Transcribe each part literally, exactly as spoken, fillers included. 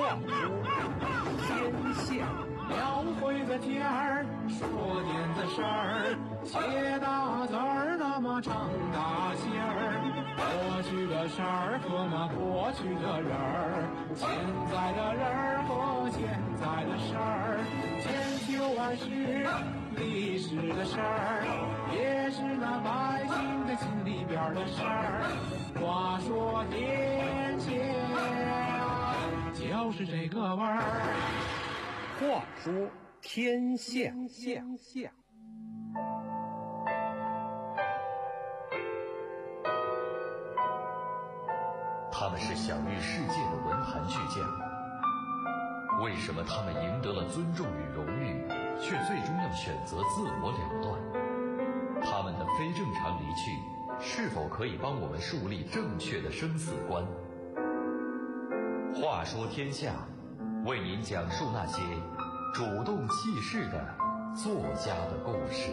天下描绘的天儿，说点子事儿，写大字儿，那么唱大戏儿。过去的事儿和那过去的人儿，现在的人儿和现在的事儿，千秋万世历史的事儿，也是那百姓的心里边的事儿。话说天下就是这个味儿。 话说天下， 天下。 他们是享誉世界的文坛巨匠，为什么他们赢得了尊重与荣誉，却最终要选择自我了断？他们的非正常离去，是否可以帮我们树立正确的生死观？话说天下，为您讲述那些主动弃世的作家的故事。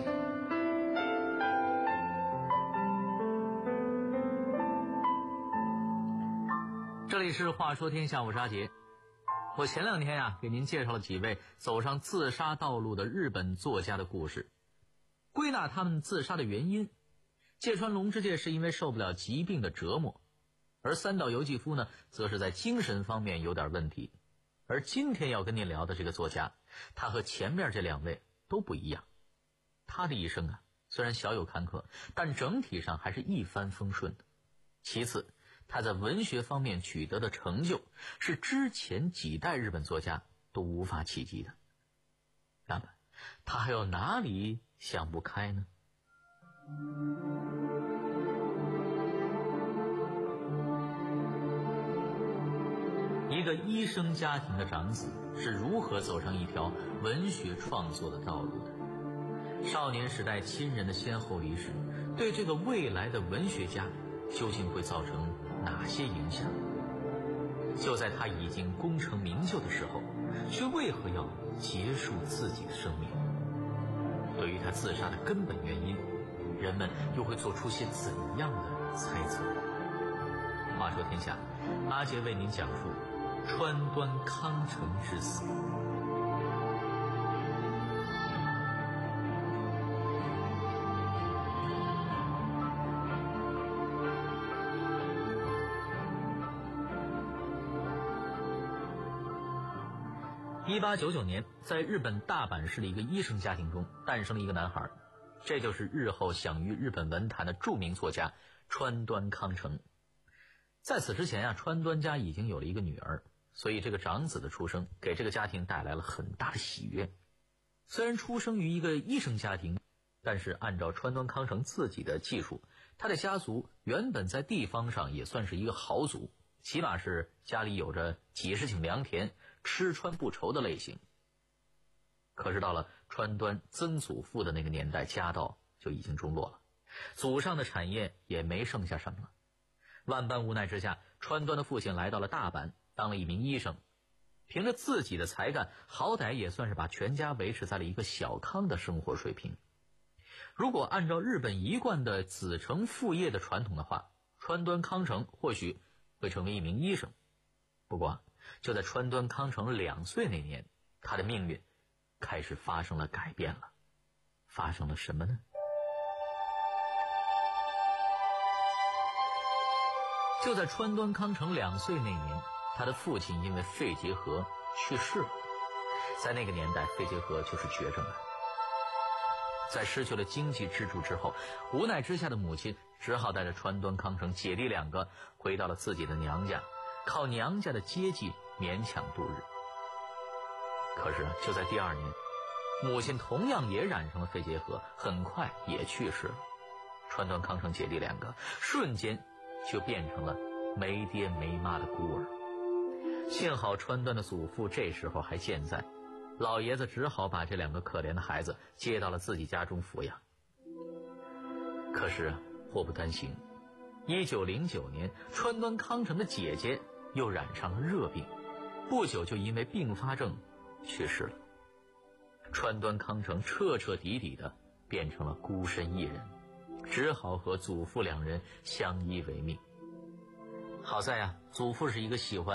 这里是话说天下，我是阿杰。我前两天呀、啊，给您介绍了几位走上自杀道路的日本作家的故事。归纳他们自杀的原因，芥川龙之介是因为受不了疾病的折磨，而三岛由纪夫呢，则是在精神方面有点问题。而今天要跟您聊的这个作家，他和前面这两位都不一样。他的一生啊，虽然小有坎坷，但整体上还是一帆风顺的。其次，他在文学方面取得的成就是之前几代日本作家都无法企及的。那么他还有哪里想不开呢？一个医生家庭的长子是如何走上一条文学创作的道路的？少年时代亲人的先后离世，对这个未来的文学家究竟会造成哪些影响？就在他已经功成名就的时候，却为何要结束自己的生命？对于他自杀的根本原因，人们又会做出些怎样的猜测？话说天下，阿杰为您讲述川端康成之死。一八九九年，在日本大阪市的一个医生家庭中诞生了一个男孩，这就是日后享誉日本文坛的著名作家川端康成。在此之前啊，川端家已经有了一个女儿，所以这个长子的出生给这个家庭带来了很大的喜悦。虽然出生于一个医生家庭，但是按照川端康成自己的技术，他的家族原本在地方上也算是一个豪族，起码是家里有着几十顷良田，吃穿不愁的类型。可是到了川端曾祖父的那个年代，家道就已经中落了，祖上的产业也没剩下什么了。万般无奈之下，川端的父亲来到了大阪，当了一名医生。凭着自己的才干，好歹也算是把全家维持在了一个小康的生活水平。如果按照日本一贯的子承父业的传统的话，川端康成或许会成为一名医生。不过就在川端康成两岁那年，他的命运开始发生了改变了。发生了什么呢？就在川端康成两岁那年，他的父亲因为肺结核去世了。在那个年代，肺结核就是绝症了。在失去了经济支柱之后，无奈之下的母亲只好带着川端康成姐弟两个回到了自己的娘家，靠娘家的接济勉强度日。可是就在第二年，母亲同样也染上了肺结核，很快也去世了。川端康成姐弟两个瞬间就变成了没爹没妈的孤儿。幸好川端的祖父这时候还健在，老爷子只好把这两个可怜的孩子接到了自己家中抚养。可是祸不单行，一九零九年，川端康成的姐姐又染上了热病，不久就因为并发症去世了。川端康成彻彻底底的变成了孤身一人，只好和祖父两人相依为命。好在啊，祖父是一个喜欢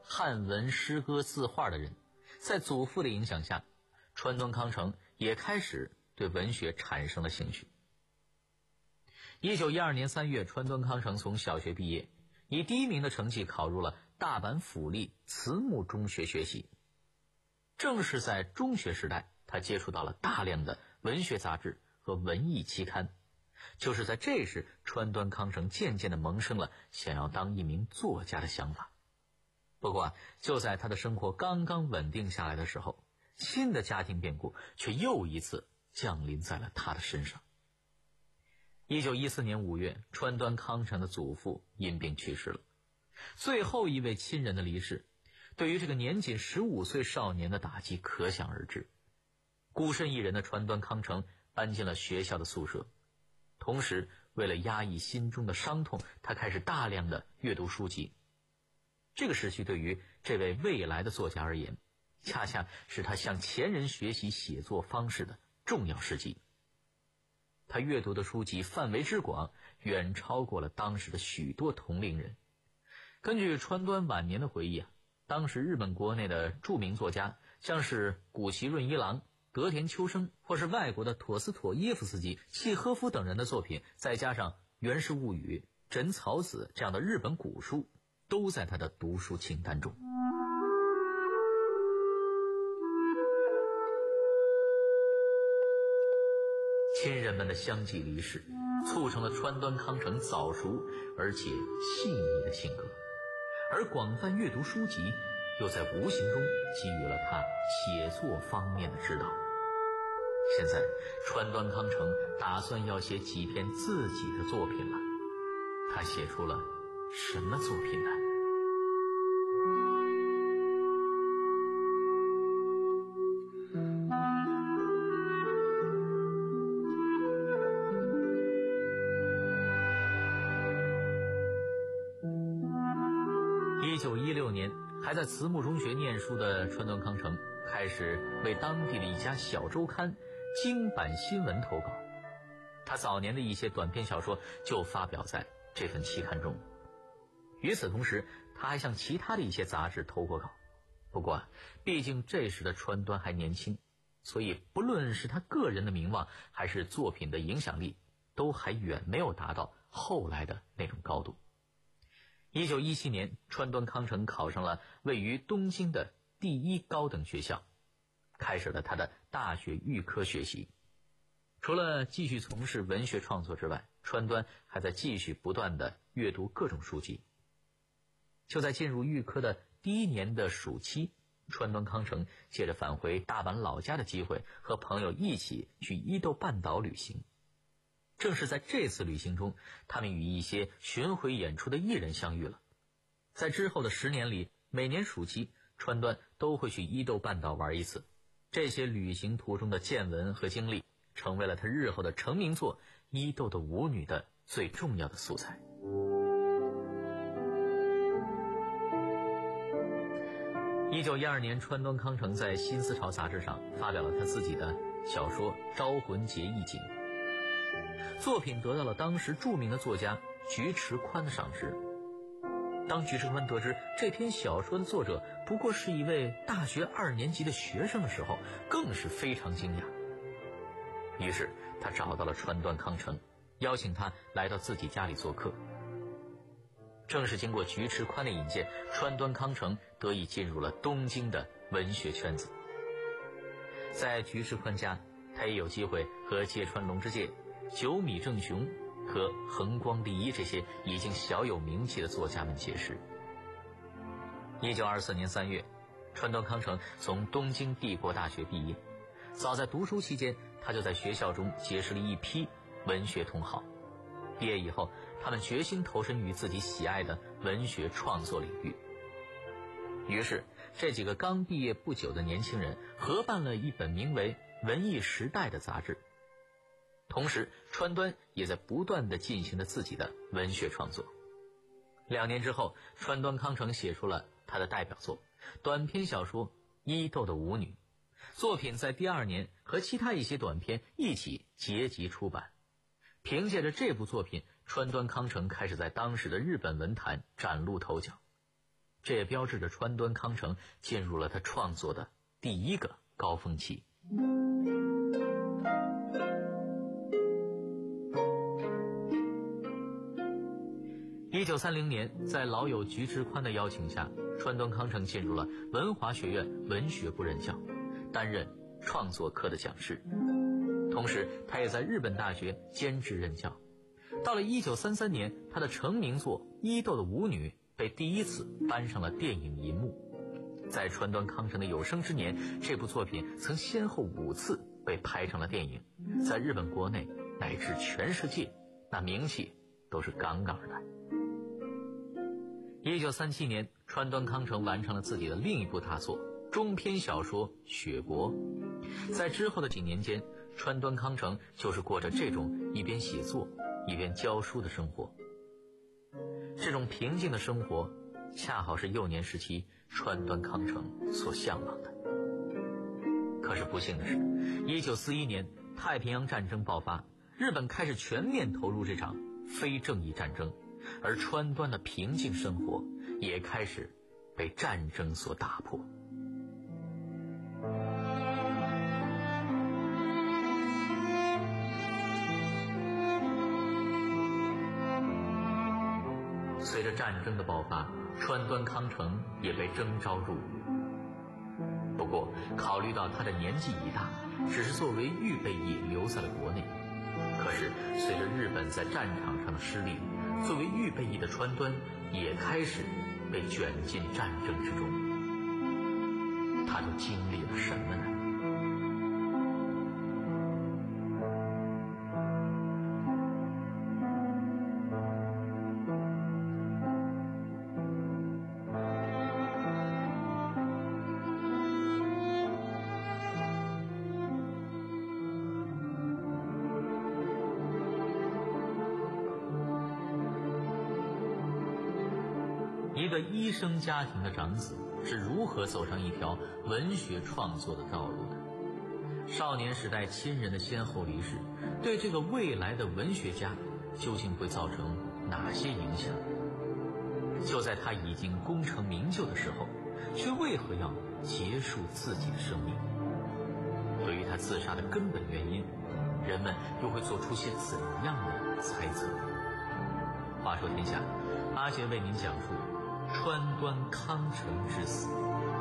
汉文诗歌字画的人，在祖父的影响下，川端康成也开始对文学产生了兴趣。一九一二年三月，川端康成从小学毕业，以第一名的成绩考入了大阪府立慈木中学学习。正是在中学时代，他接触到了大量的文学杂志和文艺期刊。就是在这时，川端康成渐渐地萌生了想要当一名作家的想法。不过啊，就在他的生活刚刚稳定下来的时候，新的家庭变故却又一次降临在了他的身上。一九一四年五月，川端康成的祖父因病去世了。最后一位亲人的离世，对于这个年仅十五岁少年的打击可想而知。孤身一人的川端康成搬进了学校的宿舍，同时为了压抑心中的伤痛，他开始大量的阅读书籍。这个时期对于这位未来的作家而言，恰恰是他向前人学习写作方式的重要时机。他阅读的书籍范围之广，远超过了当时的许多同龄人。根据川端晚年的回忆啊，当时日本国内的著名作家，像是谷崎润一郎、德田秋生，或是外国的陀思妥耶夫斯基、契诃夫等人的作品，再加上《源氏物语》、枕草子这样的日本古书，都在他的读书清单中。亲人们的相继离世，促成了川端康成早熟而且细腻的性格，而广泛阅读书籍又在无形中给予了他写作方面的指导。现在川端康成打算要写几篇自己的作品了。他写出了什么作品呢？一九一六年，还在慈木中学念书的川端康成开始为当地的一家小周刊《京阪新闻》投稿。他早年的一些短篇小说就发表在这份期刊中。与此同时，他还向其他的一些杂志投过稿。不过毕竟这时的川端还年轻，所以不论是他个人的名望还是作品的影响力，都还远没有达到后来的那种高度。一九一七年，川端康成考上了位于东京的第一高等学校，开始了他的大学预科学习。除了继续从事文学创作之外，川端还在继续不断的阅读各种书籍。就在进入预科的第一年的暑期，川端康成借着返回大阪老家的机会，和朋友一起去伊豆半岛旅行。正是在这次旅行中，他们与一些巡回演出的艺人相遇了。在之后的十年里，每年暑期，川端都会去伊豆半岛玩一次。这些旅行途中的见闻和经历，成为了他日后的成名作《伊豆的舞女》的最重要的素材。一九一二年，川端康成在《新思潮》杂志上发表了他自己的小说《招魂结义景》。作品得到了当时著名的作家菊池宽的赏识。当菊池宽得知这篇小说的作者不过是一位大学二年级的学生的时候，更是非常惊讶。于是他找到了川端康成，邀请他来到自己家里做客。正是经过菊池宽的引荐，川端康成得以进入了东京的文学圈子。在菊池宽家，他也有机会和芥川龙之介、久米正雄和横光利一这些已经小有名气的作家们结识。一九二四年三月，川端康成从东京帝国大学毕业。早在读书期间，他就在学校中结识了一批文学同好。毕业以后，他们决心投身于自己喜爱的文学创作领域。于是，这几个刚毕业不久的年轻人合办了一本名为《文艺时代》的杂志。同时，川端也在不断地进行着自己的文学创作。两年之后，川端康成写出了他的代表作短篇小说《伊豆的舞女》，作品在第二年和其他一些短篇一起结集出版。凭借着这部作品，川端康成开始在当时的日本文坛崭露头角。 这也标志着川端康成进入了他创作的第一个高峰期。一九三零年，在老友菊池宽的邀请下，川端康成进入了文华学院文学部任教，担任创作科的讲师。同时，他也在日本大学兼职任教。到了一九三三年，他的成名作《伊豆的舞女》被第一次搬上了电影银幕。在川端康成的有生之年，这部作品曾先后五次被拍成了电影，在日本国内乃至全世界，那名气都是杠杠的。一九三七年，川端康成完成了自己的另一部大作中篇小说《雪国》。在之后的几年间，川端康成就是过着这种一边写作一边教书的生活。这种平静的生活恰好是幼年时期川端康成所向往的。可是不幸的是，一九四一年太平洋战争爆发，日本开始全面投入这场非正义战争，而川端的平静生活也开始被战争所打破。随着战争的爆发，川端康成也被征召入伍。不过考虑到他的年纪已大，只是作为预备役留在了国内。可是随着日本在战场上的失利，作为预备役的川端也开始被卷进战争之中。他都经历了什么呢？一个医生家庭的长子是如何走上一条文学创作的道路的？少年时代亲人的先后离世，对这个未来的文学家究竟会造成哪些影响？就在他已经功成名就的时候，却为何要结束自己的生命？对于他自杀的根本原因，人们又会做出些怎样的猜测？话说天下，阿杰为您讲述川端康成之死。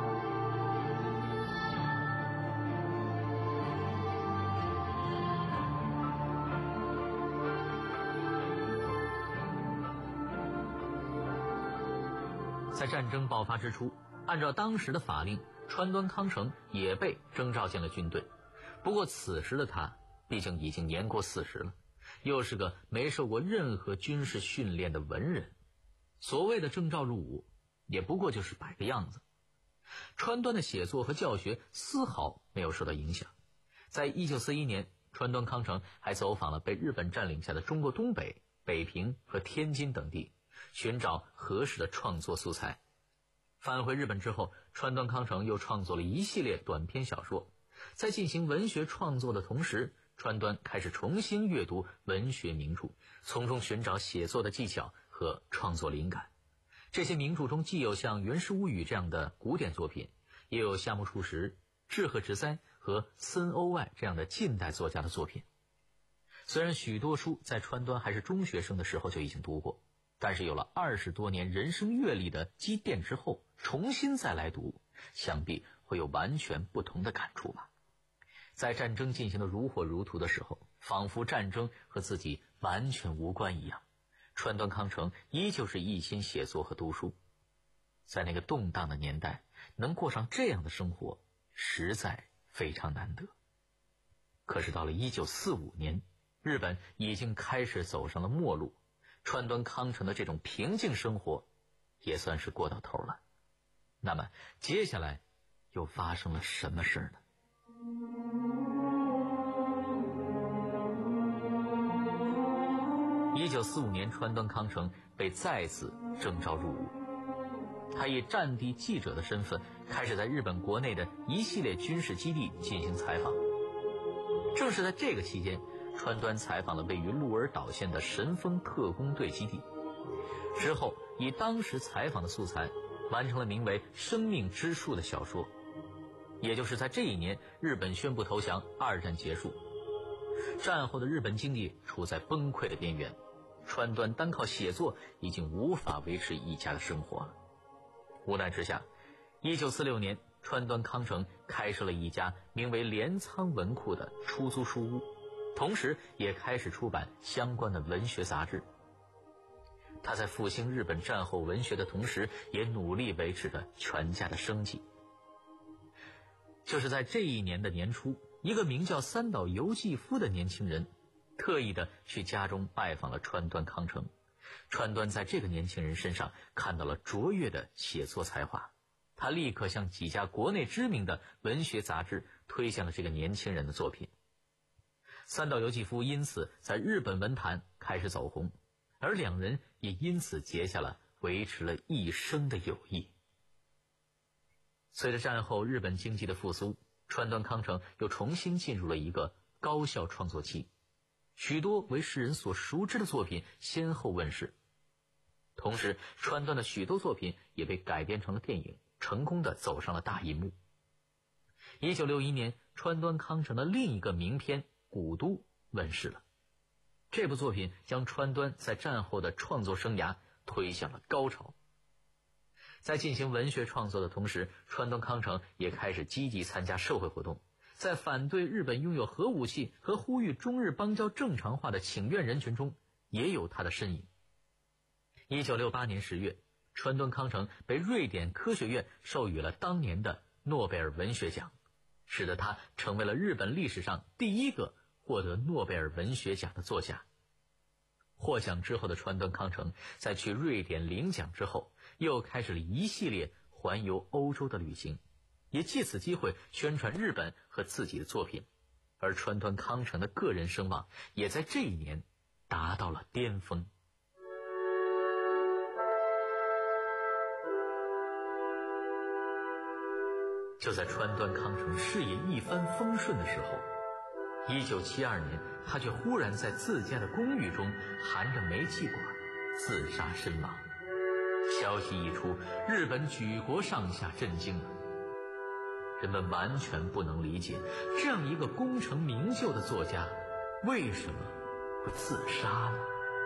在战争爆发之初，按照当时的法令，川端康成也被征召进了军队。不过此时的他毕竟已经年过四十了，又是个没受过任何军事训练的文人，所谓的征召入伍也不过就是摆个样子。川端的写作和教学丝毫没有受到影响。在一九四一年，川端康成还走访了被日本占领下的中国东北、北平和天津等地，寻找合适的创作素材。返回日本之后，川端康成又创作了一系列短篇小说。在进行文学创作的同时，川端开始重新阅读文学名著，从中寻找写作的技巧和创作灵感。这些名著中既有像《源氏物语》这样的古典作品，也有夏目漱石、志贺直哉和森鸥外这样的近代作家的作品。虽然许多书在川端还是中学生的时候就已经读过，但是有了二十多年人生阅历的积淀之后，重新再来读，想必会有完全不同的感触吧。在战争进行的如火如荼的时候，仿佛战争和自己完全无关一样，川端康成依旧是一心写作和读书。在那个动荡的年代，能过上这样的生活实在非常难得。可是到了一九四五年，日本已经开始走上了末路，川端康成的这种平静生活也算是过到头了。那么接下来又发生了什么事呢？一九四五年，川端康成被再次征召入伍。他以战地记者的身份，开始在日本国内的一系列军事基地进行采访。正是在这个期间，川端采访了位于鹿儿岛县的神风特工队基地。之后以当时采访的素材完成了名为《生命之树》的小说。也就是在这一年，日本宣布投降，二战结束。战后的日本经济处在崩溃的边缘，川端单靠写作已经无法维持一家的生活了。无奈之下，一九四六年，川端康成开设了一家名为镰仓文库的出租书屋，同时也开始出版相关的文学杂志。他在复兴日本战后文学的同时，也努力维持着全家的生计。就是在这一年的年初，一个名叫三岛由纪夫的年轻人特意的去家中拜访了川端康成。川端在这个年轻人身上看到了卓越的写作才华，他立刻向几家国内知名的文学杂志推荐了这个年轻人的作品。三岛由纪夫因此在日本文坛开始走红，而两人也因此结下了维持了一生的友谊。随着战后日本经济的复苏，川端康成又重新进入了一个高效创作期，许多为世人所熟知的作品先后问世。同时，川端的许多作品也被改编成了电影，成功的走上了大银幕。一九六一年，川端康成的另一个名篇《古都》问世了。这部作品将川端在战后的创作生涯推向了高潮。在进行文学创作的同时，川端康成也开始积极参加社会活动，在反对日本拥有核武器和呼吁中日邦交正常化的请愿人群中也有他的身影。一九六八年十月，川端康成被瑞典科学院授予了当年的诺贝尔文学奖，使得他成为了日本历史上第一个获得诺贝尔文学奖的作家。获奖之后的川端康成在去瑞典领奖之后，又开始了一系列环游欧洲的旅行，也借此机会宣传日本和自己的作品。而川端康成的个人声望也在这一年达到了巅峰。就在川端康成事业一帆风顺的时候，一九七二年，他却忽然在自家的公寓中含着煤气管自杀身亡。消息一出，日本举国上下震惊了。人们完全不能理解，这样一个功成名就的作家，为什么会自杀呢？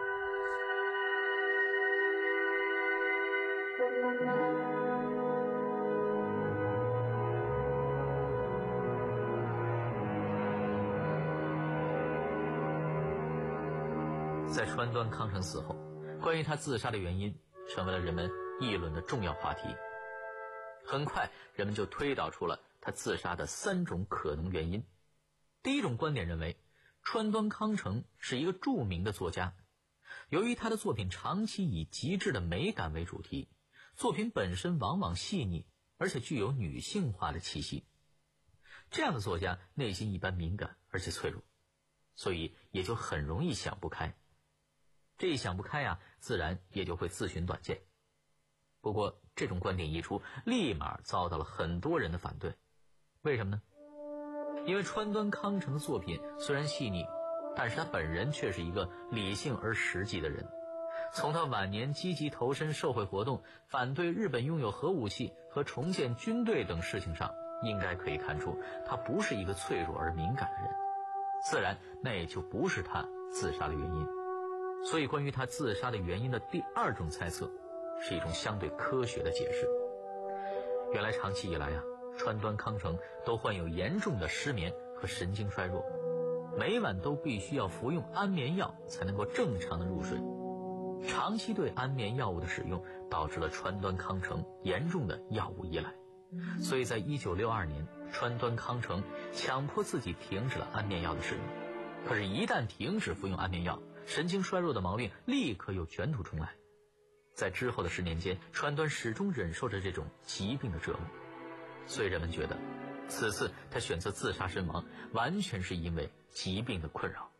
在川端康成死后，关于他自杀的原因成为了人们议论的重要话题。很快，人们就推导出了他自杀的三种可能原因。第一种观点认为，川端康成是一个著名的作家，由于他的作品长期以极致的美感为主题，作品本身往往细腻，而且具有女性化的气息。这样的作家内心一般敏感而且脆弱，所以也就很容易想不开。这一想不开啊，自然也就会自寻短见。不过这种观点一出，立马遭到了很多人的反对。为什么呢？因为川端康成的作品虽然细腻，但是他本人却是一个理性而实际的人。从他晚年积极投身社会活动，反对日本拥有核武器和重建军队等事情上，应该可以看出他不是一个脆弱而敏感的人，自然那也就不是他自杀的原因。所以关于他自杀的原因的第二种猜测，是一种相对科学的解释。原来长期以来啊，川端康成都患有严重的失眠和神经衰弱，每晚都必须要服用安眠药才能够正常的入睡。长期对安眠药物的使用导致了川端康成严重的药物依赖，所以在一九六二年，川端康成强迫自己停止了安眠药的使用。可是一旦停止服用安眠药，神经衰弱的毛病立刻又卷土重来。在之后的十年间，川端始终忍受着这种疾病的折磨，所以人们觉得此次他选择自杀身亡，完全是因为疾病的困扰。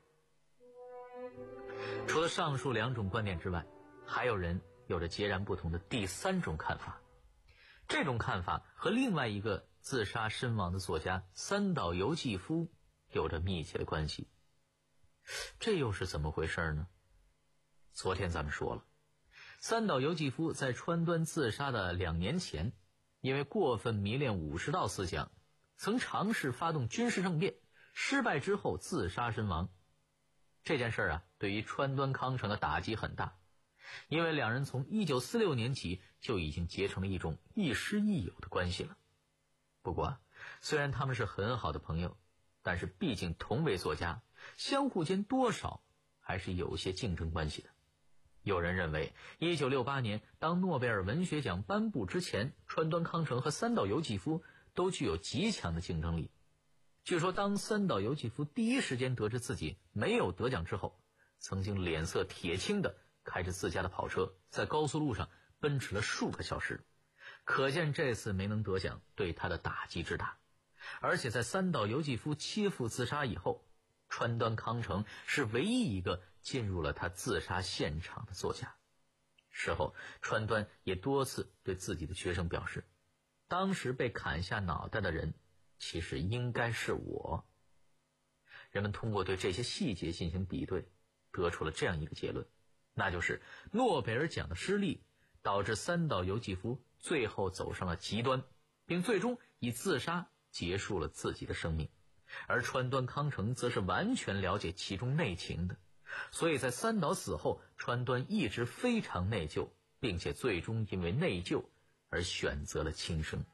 除了上述两种观点之外，还有人有着截然不同的第三种看法。这种看法和另外一个自杀身亡的作家三岛由纪夫有着密切的关系。这又是怎么回事呢？昨天咱们说了， 三岛由纪夫在川端自杀的两年前，因为过分迷恋武士道思想，曾尝试发动军事政变，失败之后自杀身亡。这件事啊，对于川端康成的打击很大，因为两人从一九四六年起就已经结成了一种亦师亦友的关系了。不过，虽然他们是很好的朋友，但是毕竟同为作家，相互间多少还是有些竞争关系的。有人认为一九六八年当诺贝尔文学奖颁布之前，川端康成和三岛由纪夫都具有极强的竞争力。据说当三岛由纪夫第一时间得知自己没有得奖之后，曾经脸色铁青的开着自家的跑车在高速路上奔驰了数个小时，可见这次没能得奖对他的打击之大。而且在三岛由纪夫妻父自杀以后，川端康成是唯一一个进入了他自杀现场的作家。事后川端也多次对自己的学生表示，当时被砍下脑袋的人其实应该是我。人们通过对这些细节进行比对，得出了这样一个结论，那就是诺贝尔奖的失利导致三岛由纪夫最后走上了极端，并最终以自杀结束了自己的生命。而川端康成则是完全了解其中内情的，所以在三岛死后，川端一直非常内疚，并且最终因为内疚而选择了轻生。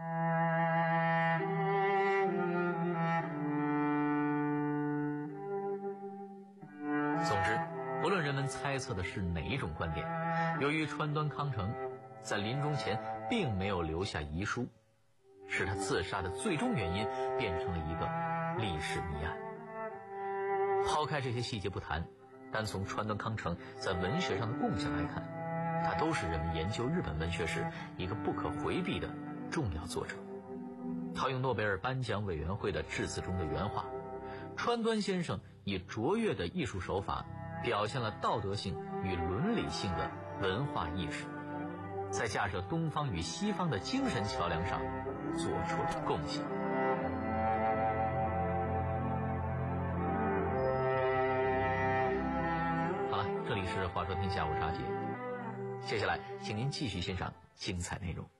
总之，不论人们猜测的是哪一种观点，由于川端康成在临终前并没有留下遗书，使他自杀的最终原因变成了一个历史谜案。抛开这些细节不谈，单从川端康成在文学上的贡献来看，他都是人们研究日本文学时一个不可回避的重要作者。套用诺贝尔颁奖委员会的致辞中的原话，川端先生以卓越的艺术手法表现了道德性与伦理性的文化意识，在架设东方与西方的精神桥梁上做出了贡献。好了，这里是话说天下，我是阿杰，接下来请您继续欣赏精彩内容。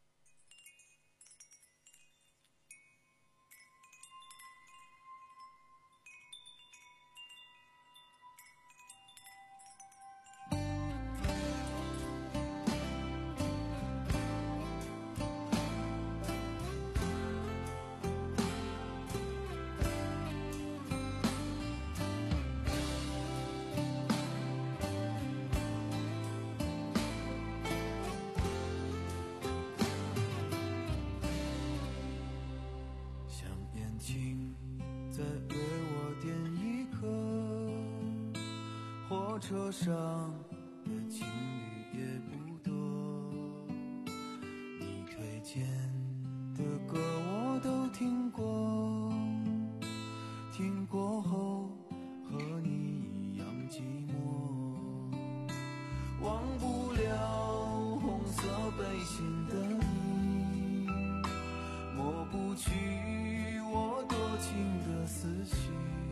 火车上的情侣也不多，你推荐的歌我都听过，听过后和你一样寂寞，忘不了红色背心的你，抹不去我多情的思绪，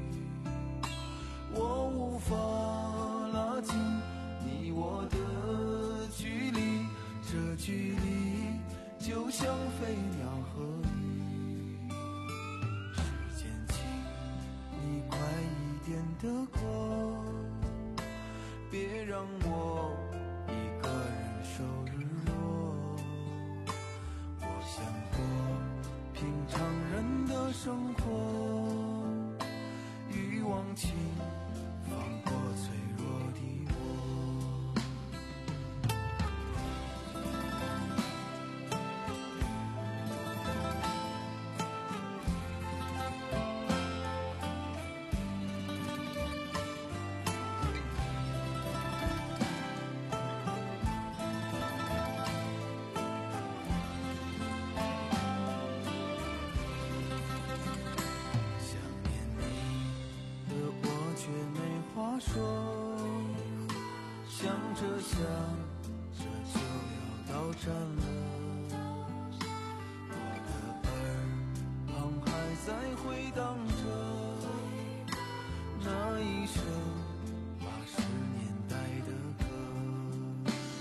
我无法拉近你我的距离，这距离就像飞鸟和鱼。时间请你快一点的过，别让我一个人受日落。我想过平常人的生活，欲望轻放过脆弱的我。想念你的我却没话说，想着想着就要到站了，我的耳旁还在回荡着那一首八十年代的歌。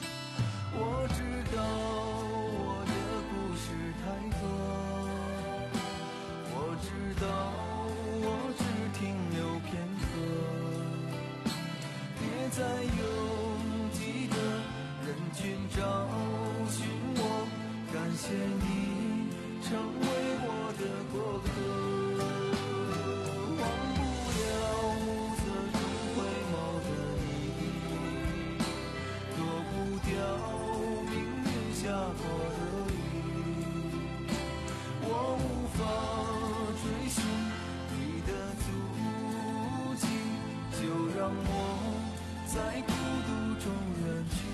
寻找寻我，感谢你成为我的过客。忘不了暮色中回眸的你，躲不掉命运下过的雨，我无法追寻你的足迹，就让我在孤独中远去。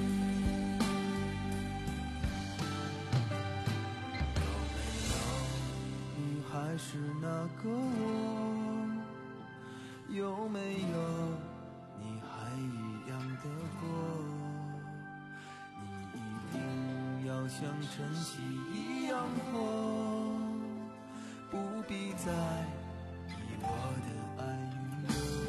还是那个我，有没有你还一样的过？你一定要像晨曦一样活，不必再以我的爱与热。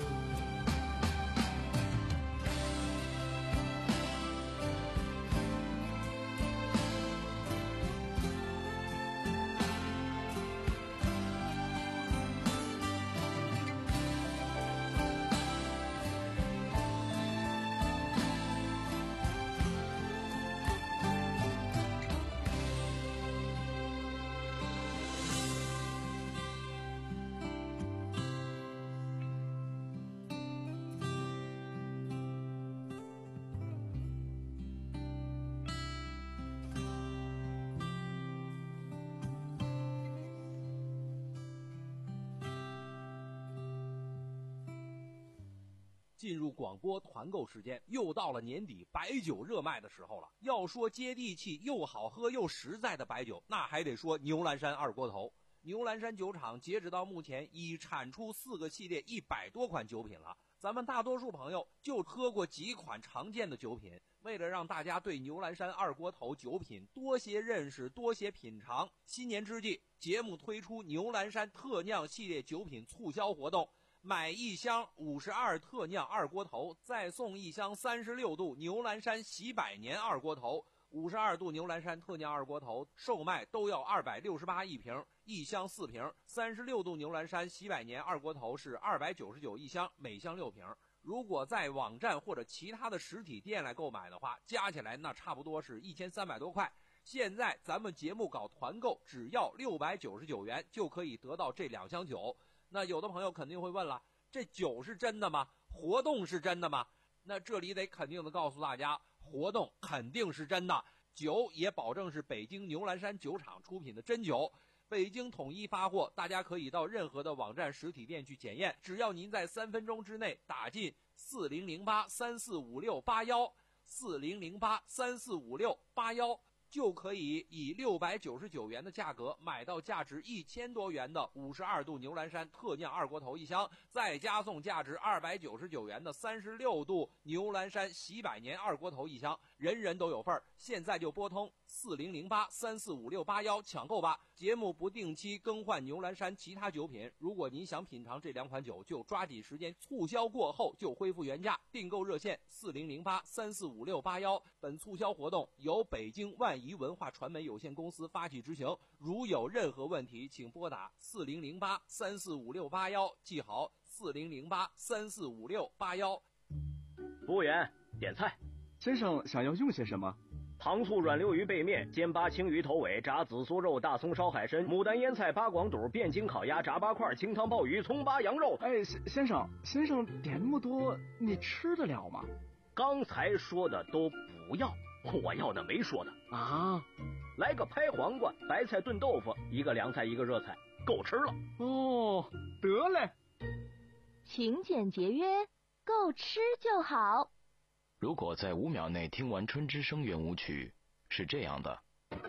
进入广播团购时间，又到了年底白酒热卖的时候了。要说接地气又好喝又实在的白酒，那还得说牛栏山二锅头。牛栏山酒厂截止到目前已产出四个系列一百多款酒品了。咱们大多数朋友就喝过几款常见的酒品，为了让大家对牛栏山二锅头酒品多些认识多些品尝，新年之际节目推出牛栏山特酿系列酒品促销活动，买一箱五十二特酿二锅头，再送一箱三十六度牛栏山喜百年二锅头。五十二度牛栏山特酿二锅头售卖都要二百六十八一瓶，一箱四瓶。三十六度牛栏山喜百年二锅头是二百九十九一箱，每箱六瓶。如果在网站或者其他的实体店来购买的话，加起来那差不多是一千三百多块。现在咱们节目搞团购，只要六百九十九元就可以得到这两箱酒。那有的朋友肯定会问了，这酒是真的吗？活动是真的吗？那这里得肯定的告诉大家，活动肯定是真的，酒也保证是北京牛栏山酒厂出品的真酒，北京统一发货，大家可以到任何的网站实体店去检验，只要您在三分钟之内打进四零零八三四五六八幺四零零八三四五六八幺，就可以以六百九十九元的价格买到价值一千多元的五十二度牛栏山特酿二锅头一箱，再加送价值二百九十九元的三十六度牛栏山喜百年二锅头一箱，人人都有份儿。现在就拨通四零零八三四五六八幺抢购吧。节目不定期更换牛栏山其他酒品，如果您想品尝这两款酒，就抓紧时间，促销过后就恢复原价。订购热线四零零八三四五六八幺。本促销活动由北京万怡文化传媒有限公司发起执行，如有任何问题，请拨打四零零八三四五六八幺，记好四零零八三四五六八幺。 服务员，点菜。 先生想要用些什么？ 糖醋软溜鱼背面、煎八青鱼头尾、炸紫苏肉、大葱烧海参、牡丹腌菜、八广肚、汴京烤鸭、炸八块、清汤鲍鱼、葱八羊肉。 哎，先生，先生点那么多，你吃得了吗？ 刚才说的都不要，我要的没说的啊。 来个拍黄瓜、白菜炖豆腐，一个凉菜一个热菜，够吃了。 哦，得嘞。 勤俭节约，够吃就好。 如果在五秒内听完春之声圆舞曲，是这样的；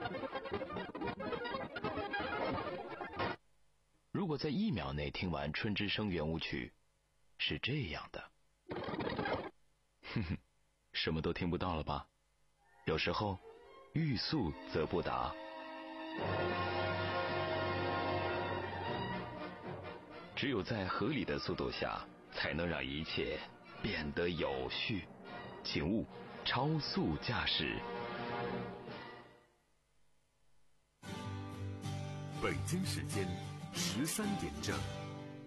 如果在一秒内听完春之声圆舞曲，是这样的。哼哼，什么都听不到了吧？有时候欲速则不达。只有在合理的速度下，才能让一切变得有序。请勿超速驾驶。 北京时间十三点整。